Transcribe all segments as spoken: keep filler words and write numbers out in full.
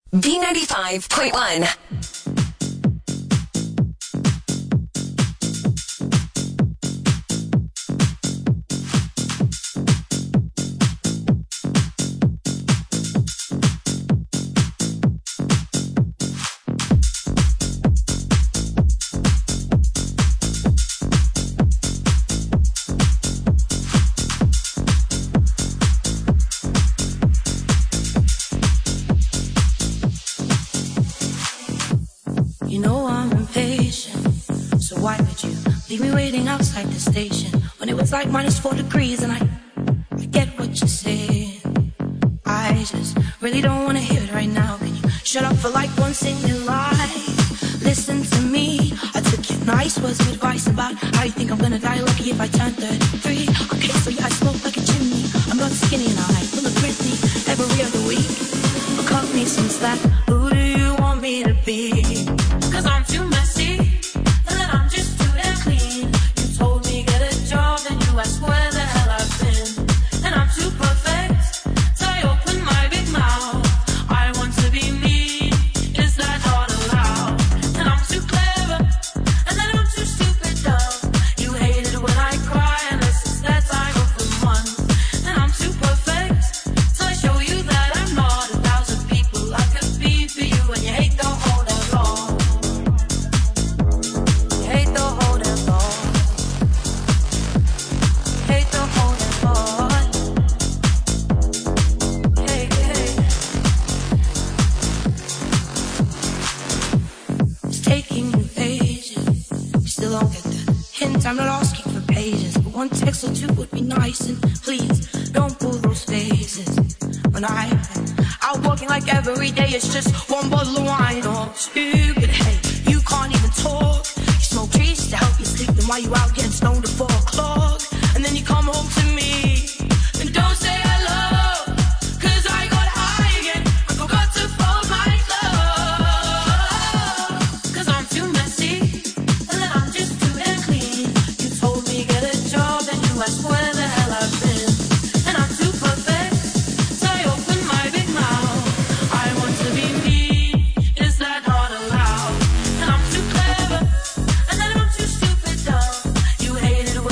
B ninety-five point one. Outside the station when it was like minus four degrees, and I, I get what you're saying. I just really don't want to hear it right now. Can you shut up for like one single life? Listen to me. I took your nice words of advice about how you think I'm gonna die lucky if I turn thirty-three. Okay, so yeah, I smoke like a chimney. I'm not skinny and I full of Britney every other week. But cut me some slack. Who do you want me to be? Cause I'm too messy, and then I'm just too damn clean. Ask where the hell I've been, and I'm too perfect, so I open my big mouth. I want to be me, is that not allowed? And I'm too clever, and then I'm too stupid dumb. You hate it when I cry, and this is that I go for months. And I'm too perfect, so I show you that I'm not a thousand people I could be for you, and you hate the whole damn long. You hate the whole damn long. Hate the whole damn lot. Hey, hey. It's taking you ages. You still don't get the hint. I'm not asking for pages, but one text or two would be nice. And please don't pull those faces. When I out working like every day, it's just one bottle of wine or two. But hey, you can't even talk. You smoke trees to help you sleep. Then why you out getting stoned at four o'clock? And then you come home to me and don't say hello, cause I got high again. I forgot to fold my clothes. Cause I'm too messy, and then I'm just too damn clean. You told me get a job, then you asked where the hell I've been. And I'm too perfect, so I open my big mouth. I want to be me, is that not allowed? And I'm too clever, and then I'm too stupid dumb. You hate it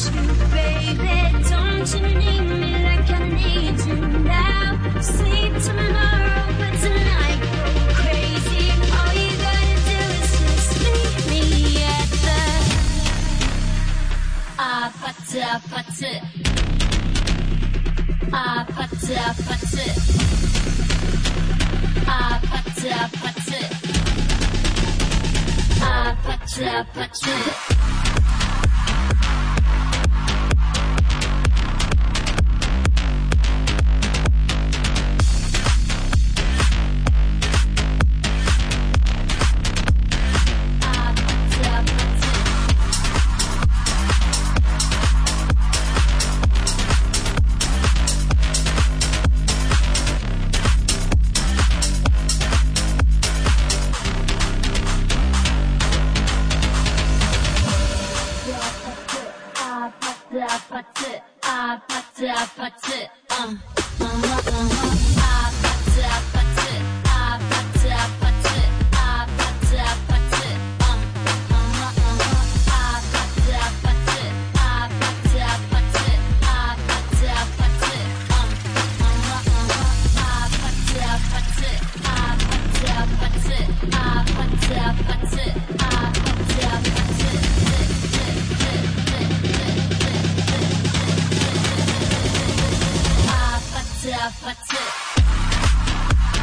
아파트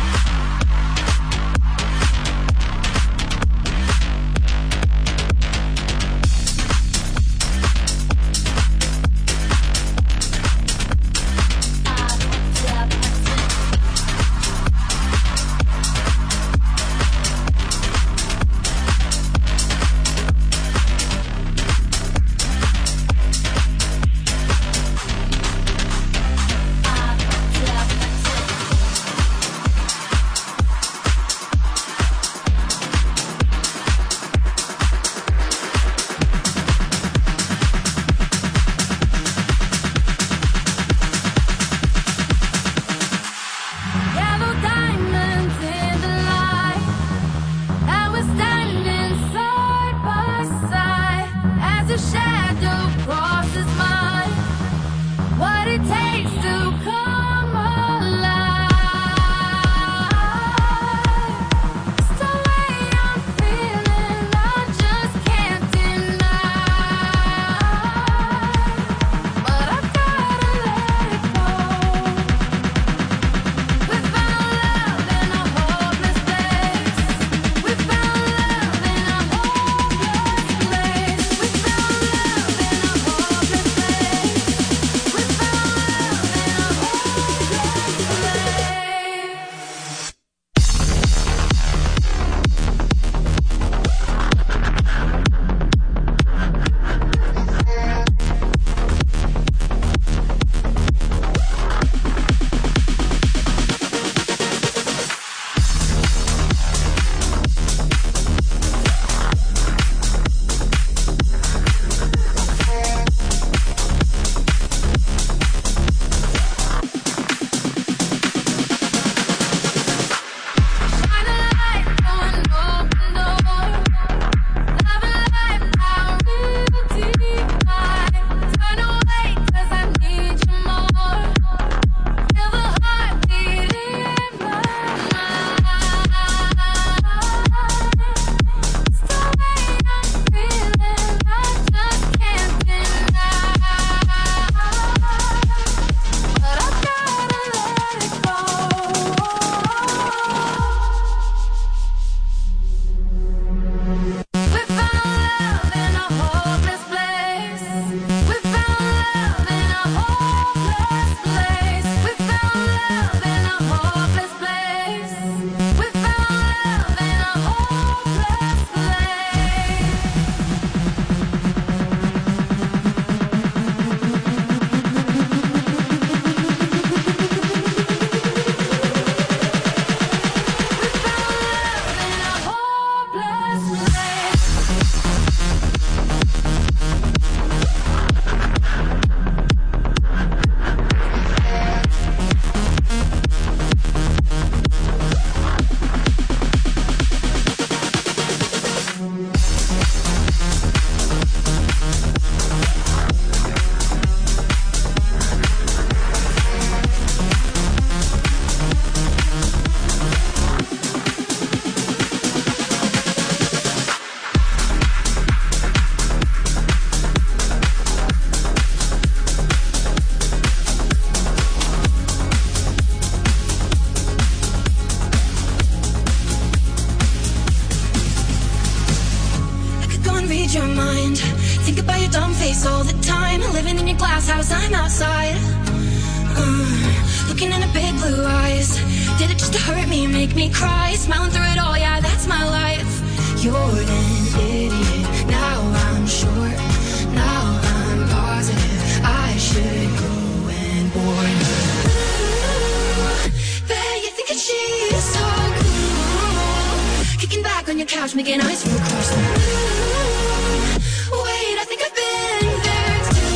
blue eyes. Did it just to hurt me, make me cry? Smiling through it all, yeah, that's my life. You're an idiot, now I'm sure. Now I'm positive I should go and warn her. Ooh, there you think that she's so cool, kicking back on your couch, making eyes from across the room. Wait, I think I've been there too.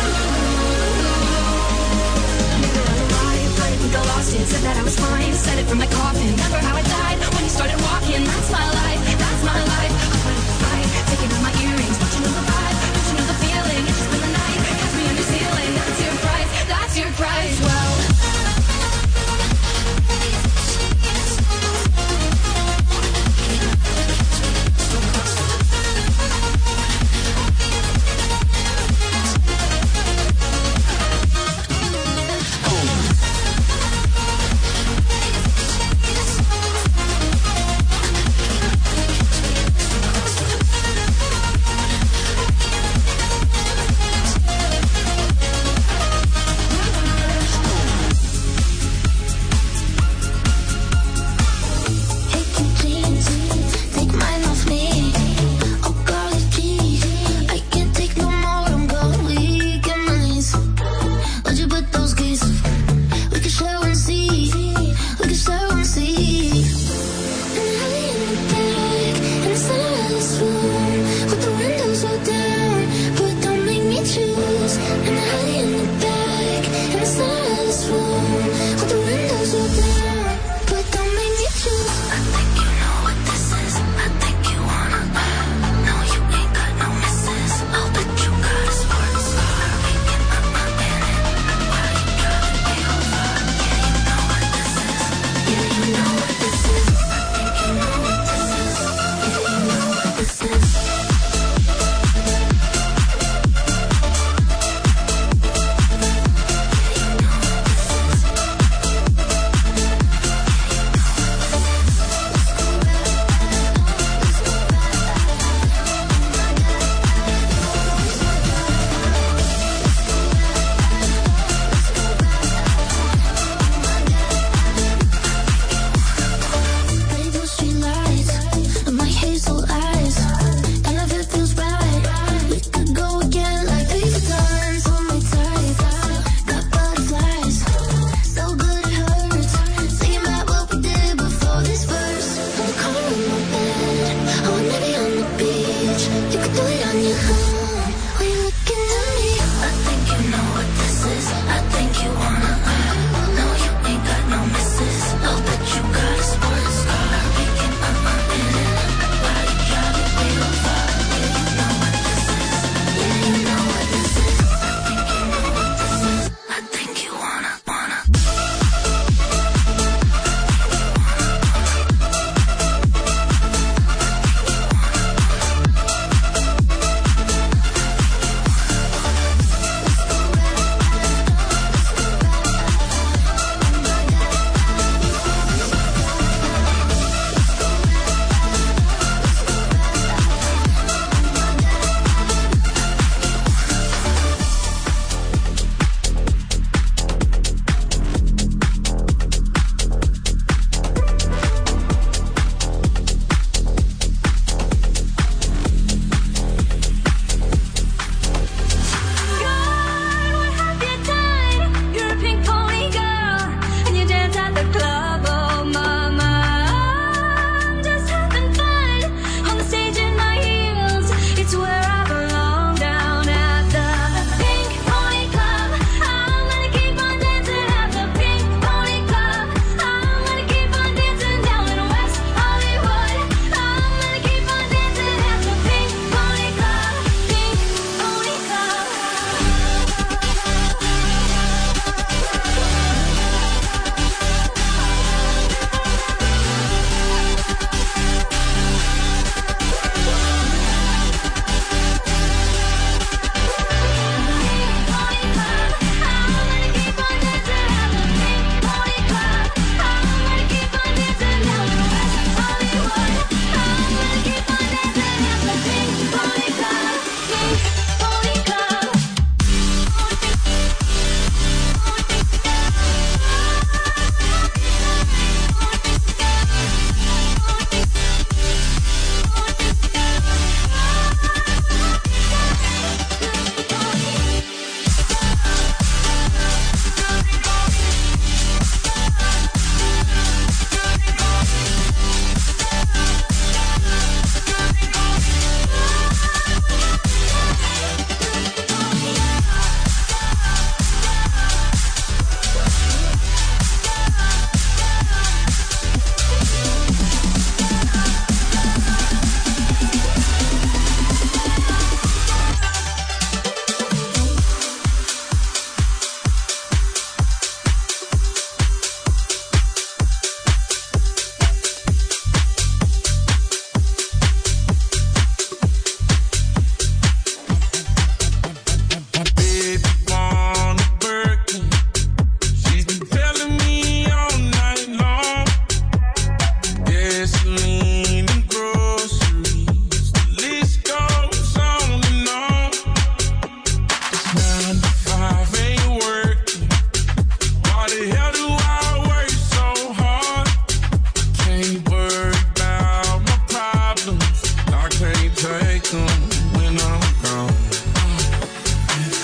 Knew that I was alive, but I think I lost it. Said that I was fine, said it from my coffin. Remember how I died when you started walking? That's my life, that's my life. I wanted to fight, taking out my earrings, don't you know the vibe? Don't you know the feeling? It's just been the night, catch me under ceiling. That's your price, that's your price. Well,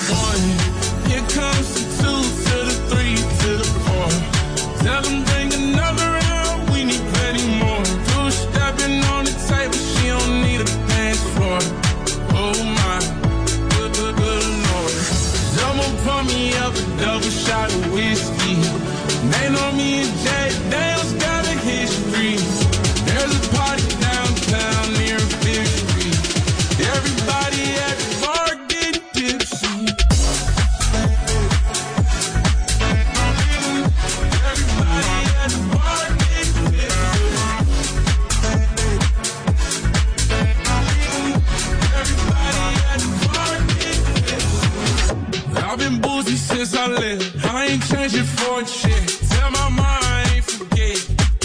One, here comes the two to the three to the four. Tell them bring another round, we need plenty more. Two stepping on the table, she don't need a dance floor. Oh my, good, good, good Lord. Someone pour me up a double shot of whiskey. They know me and Jay Dale's got a history. There's a party downtown near Fifth Street. Everybody at the bar getting tipsy. Everybody at the bar getting tipsy. Everybody at the bar getting tipsy. I've been boozy since I left. I ain't changing for a shit. Tell my mom I ain't forget.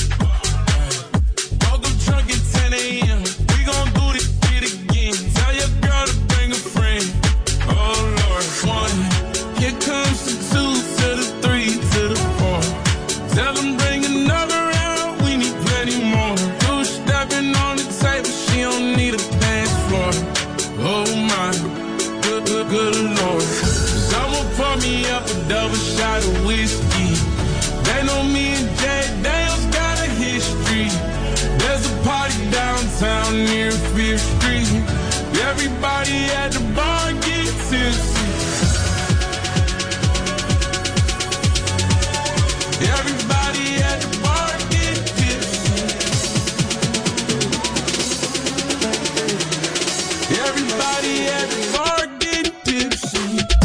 Woke up drunk at ten a.m. We gon' do this shit again. Tell your girl to bring a friend. Oh Lord, one. Here comes the two to the three to the four. Tell them bring another round. We need plenty more. Two stepping on the table. She don't need a dance floor. Oh my, good, good, good Lord. Someone pour me up a double shot of whiskey. They know me and Jay Dale's got a history. There's a party downtown near Fifth Street. Everybody at the bar get tipsy. Everybody at the bar get tipsy. Everybody at the bar get tipsy.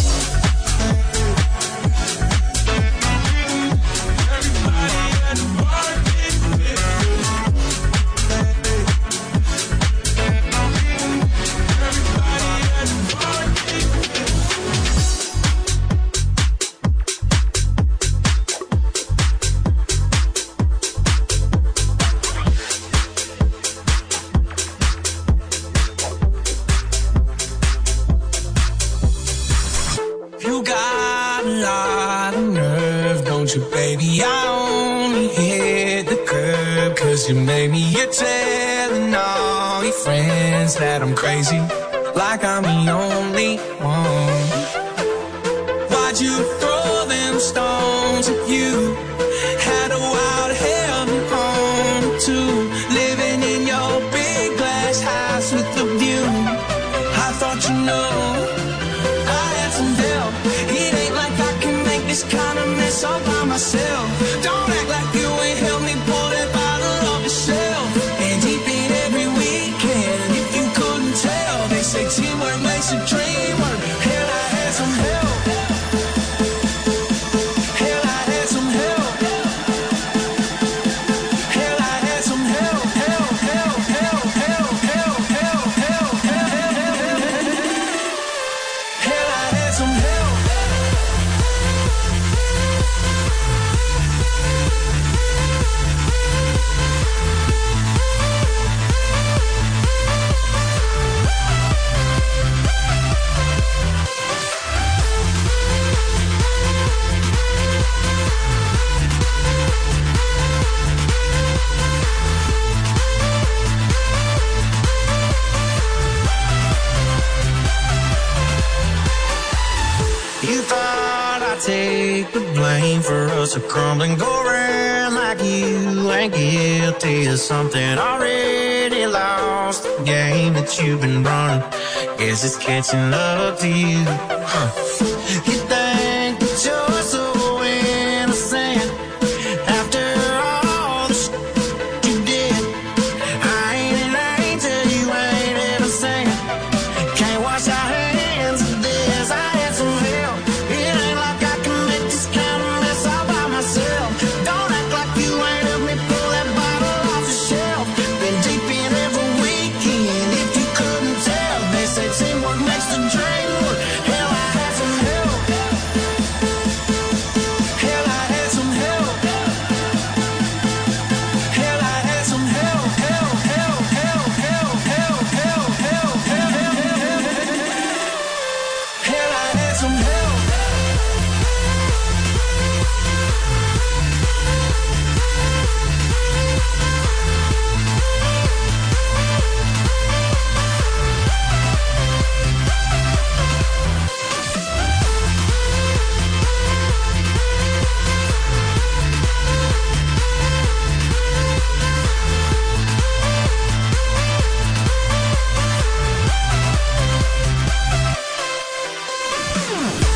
You got a lot of nerve, don't you, baby? I only hit the curb 'cause you made me. You're telling all your friends that I'm crazy, like I'm the only one. Why'd you throw them stones at you? Had a wild hell home too, living in your big glass house with the view. I thought you know I had some help. It ain't like I can make this kind of mess all by myself. Don't act like you ain't helped me pull that bottle off the shelf. And deep in every weekend, if you couldn't tell, they say teamwork makes a dream work. Hell, I had some help. Hell, I had some help. Hell, I had some help. Help, help, help, help, help, help, help, help, help. Hell, I had some help. You thought I'd take the blame for us to crumble and go around like you ain't guilty of something already lost. The game that you've been running, guess it's catching up to you. Huh. You think that you're so innocent after all the shit you did. I ain't an angel, you ain't innocent. Can't wash our hands of this. I had some help. It ain't like I can make this kind of mess all by myself. Don't act like you ain't helped me pull that bottle off the shelf. Been deep in every weekend, if you couldn't tell. They say teamwork makes the dream work. Hell, I had some help. We'll be right back.